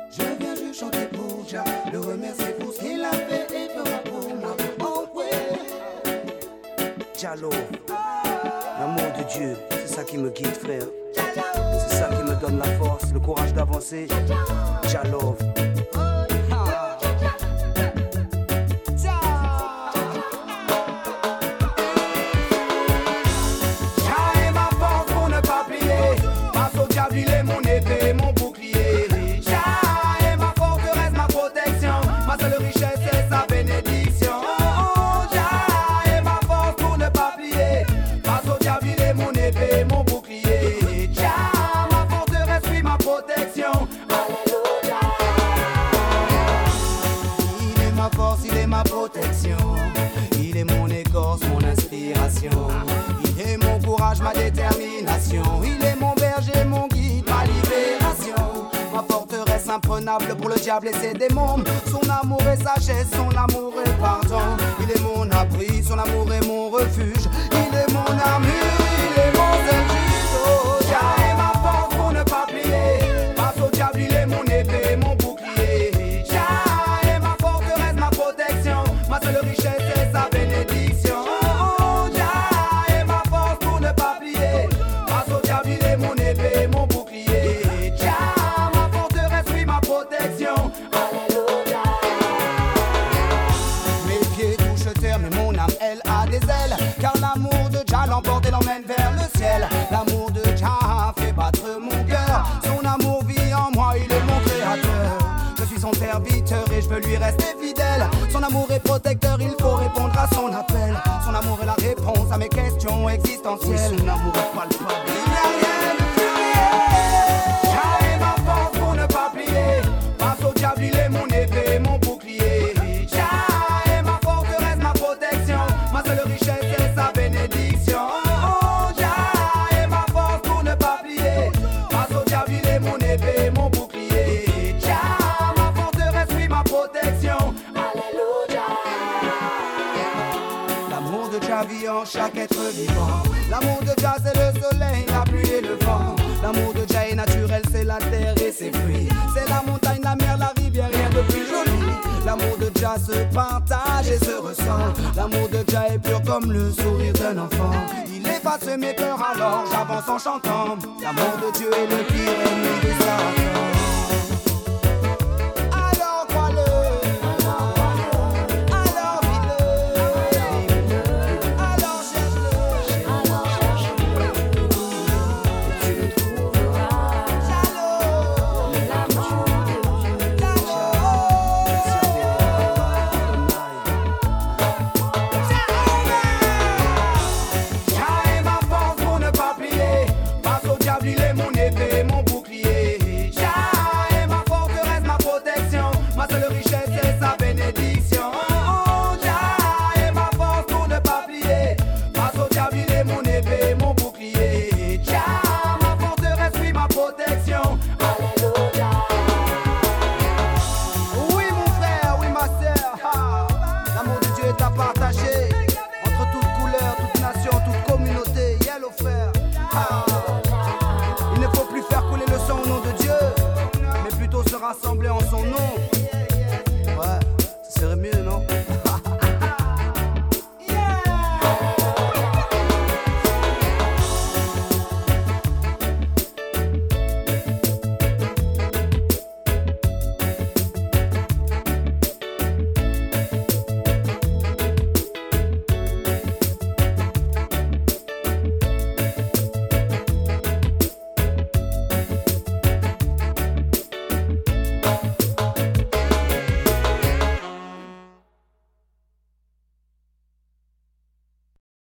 Je viens juste chanter pour Jah, le remercier pour ce qu'il a fait et fera pour moi. Oh ouais. Jah love, l'amour de Dieu, c'est ça qui me guide, frère. C'est ça qui me donne la force, le courage d'avancer. Jah love. Il est mon épée, mon bouclier. Jah est ma forteresse, ma protection. Ma seule richesse, c'est sa bénédiction. Oh, Jah est ma force pour ne pas plier. Face au diable, il est mon épée, mon bouclier. Jah, ma forteresse, oui, ma protection. Alléluia. Il est ma force, il est ma protection. Il est mon écorce, mon inspiration. Il est mon courage, ma détermination. Il est mon berger, mon guide, ma libération. Ma forteresse imprenable pour le diable et ses démons. Son amour et sagesse, son amour et pardon. Il est mon abri, son amour est mon refuge. Il est mon armure, il est mon seul juste. Oh, Jah est ma force pour ne pas plier. Face au diable, il est mon épée, mon bouclier. Jah est ma forteresse, ma protection. Ma seule richesse, c'est sa bénédiction. Oh, Jah est ma force pour ne pas plier. Face au diable, il est mon épée, mon bouclier. Jah, ma forteresse, oui, ma protection. Alléluia. Mes pieds touchent terre, mais mon âme, elle a des ailes. Car l'amour de Jah l'emporte et l'emmène vers le ciel. L'amour de Jah fait battre mon cœur. Son amour vit en moi, il est mon créateur. Je suis son serviteur et je veux lui rester fidèle. Son amour est protecteur, il faut répondre à son appel. Son amour est la réponse à mes questions existentielles. Son amour est palpable. Il n'y a rien de plus réel. Jah est ma force pour ne pas plier. Face au diable, il est mon épée, mon bouclier. Jah est ma forteresse, ma protection. Ma seule richesse, c'est sa bénédiction. Oh, Jah est ma force pour ne pas plier. Face au diable, il est mon épée, mon bouclier. Jah, ma forteresse, oui, ma protection. Alléluia. L'amour de Jah vit en chaque être vivant. L'amour de Jah, c'est le soleil, la pluie et le vent. L'amour de Jah est naturel, c'est la terre et ses fruits. C'est la montagne, la mer, la rivière, rien de plus joli. L'amour de Jah se partage et se ressent. L'amour de Jah est pur comme le sourire d'un enfant. Il efface mes peurs, alors j'avance en chantant. L'amour de Dieu est le pire ennemi des enfants. Alors crois-le. Alors vis-le. Alors cherche-le. Tu le trouveras. L'amour de Dieu. Jah est ma force pour ne pas plier. Face au diable, il est mon épée, mon bouclier. Jah est ma forteresse, ma protection. Ma seule richesse, c'est sa bénédiction. Oh, Jah est ma force pour ne pas plier. Face au diable, il est mon épée, mon bouclier. Jah, ma forteresse, oui, ma protection. Alléluia. Oui, mon frère, oui, ma sœur. L'amour de Dieu est à partager entre toutes couleurs, toutes nations, toutes communautés. Yellow, frère. Il ne faut plus faire couler le sang au nom de Dieu, mais plutôt se rassembler en son nom.